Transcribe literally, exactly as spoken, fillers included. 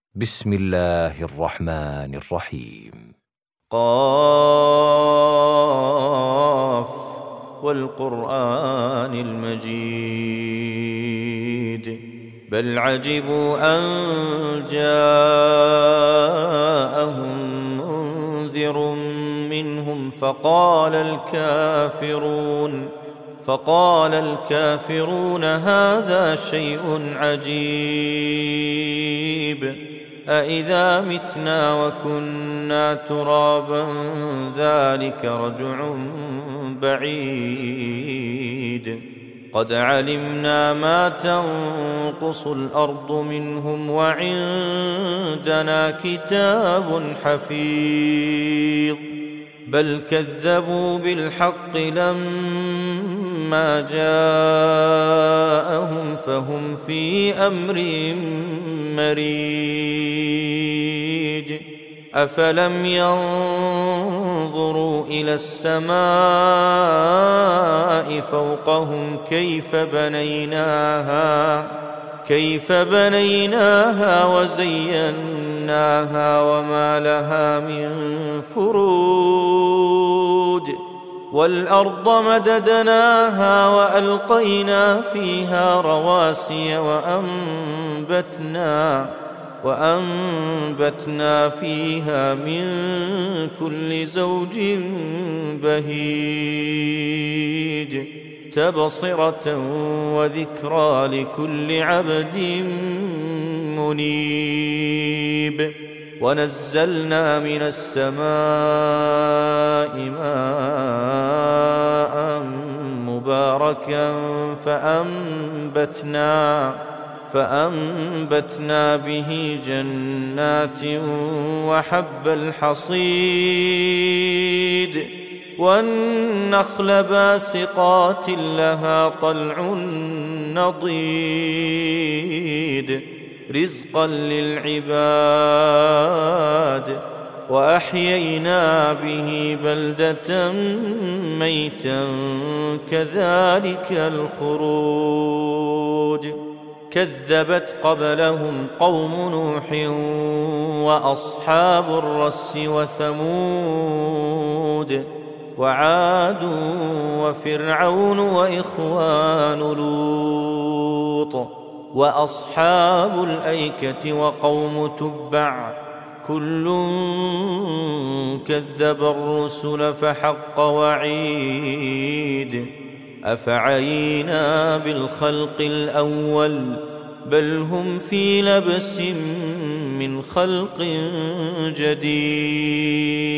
بسم الله الرحمن الرحيم. قاف والقرآن المجيد بل عجبوا أن جاءهم منذر منهم فقال الكافرون فقال الكافرون هذا شيء عجيب أإذا متنا وكنا ترابا ذلك رجع بعيد قد علمنا ما تنقص الأرض منهم وعندنا كتاب حفيظ بل كذبوا بالحق لما جاءهم فهم في أمر مريج أفلم ينظروا إلى السماء فوقهم كيف بنيناها كيف بنيناها وزيناها وما لها من فروج والأرض مددناها وألقينا فيها رواسي وأنبتنا وأنبتنا فيها من كل زوج بهيج تبصرة وذكرى لكل عبد منيب ونزلنا من السماء ماء مباركا فأنبتنا فأنبتنا به جنات وحب الحصيد والنخل باسقات لها طلع نضيد رزقا للعباد وأحيينا به بلدة ميتا كذلك الخروج كذبت قبلهم قوم نوح وأصحاب الرس وثمود وعاد وفرعون وإخوان لوط وأصحاب الأيكة وقوم تبع كل كذب الرسل فحق وعيد أفعينا بالخلق الأول بل هم في لبس من خلق جديد